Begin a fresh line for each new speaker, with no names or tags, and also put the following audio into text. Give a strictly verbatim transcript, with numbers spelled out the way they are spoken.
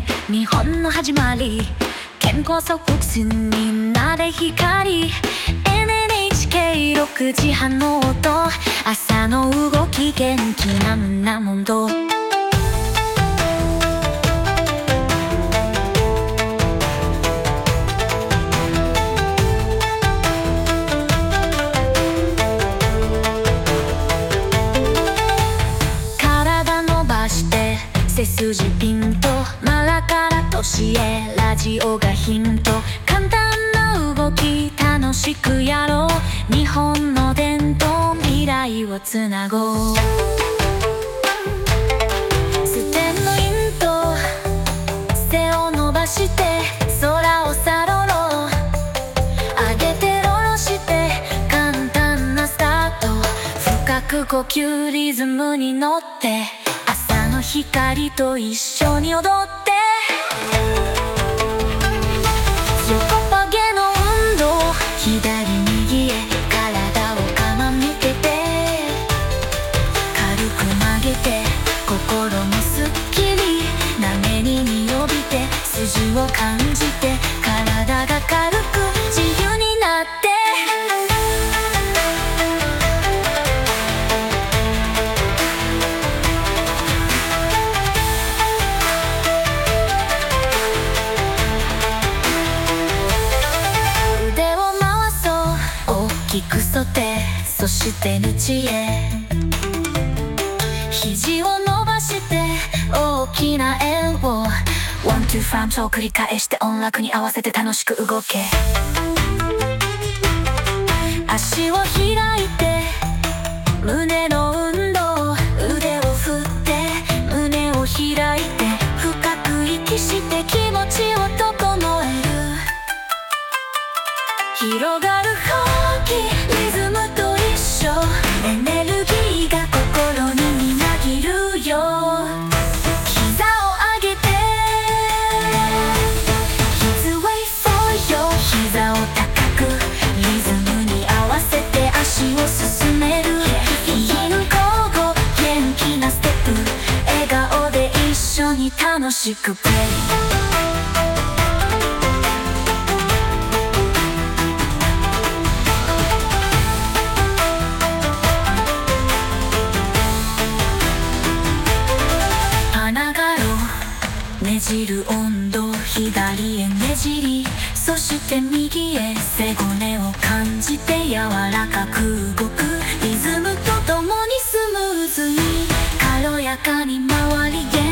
日本の始まり、健康ソフォックスみんなで光 エヌエヌエイチケーろくじはんの音、朝の動き元気な胸元。体伸ばして背筋ピンと、マラから年へラジオがヒント。簡単な動き楽しくやろう、日本の伝統未来をつなごう。ステンのインと背を伸ばして空をさろろう、上げてろろして簡単なスタート。深く呼吸リズムに乗って、朝の光と一緒に踊って、横曲げの運動、左右へ体をかまめてて、軽く曲げて心もすっきり、波に身を帯びて筋を感じて、体が軽く自由になって、大きく反って、そしてぬちへ肘を伸ばして大きな円をワン、ツー、フラントを繰り返して、音楽に合わせて楽しく動け。足を開いて胸の運動、腕を振って胸を開いて、深く息して気持ちを整える。広がるリズムと一緒、エネルギーが心にみなぎるよ。膝を上げて He's way for you、 膝を高くリズムに合わせて足を進める。右交互元気なステップ、笑顔で一緒に楽しくプレイ。ねじる温度、左へねじり、そして右へ背骨を感じて柔らかく動く。リズムとともにスムーズに軽やかに回り元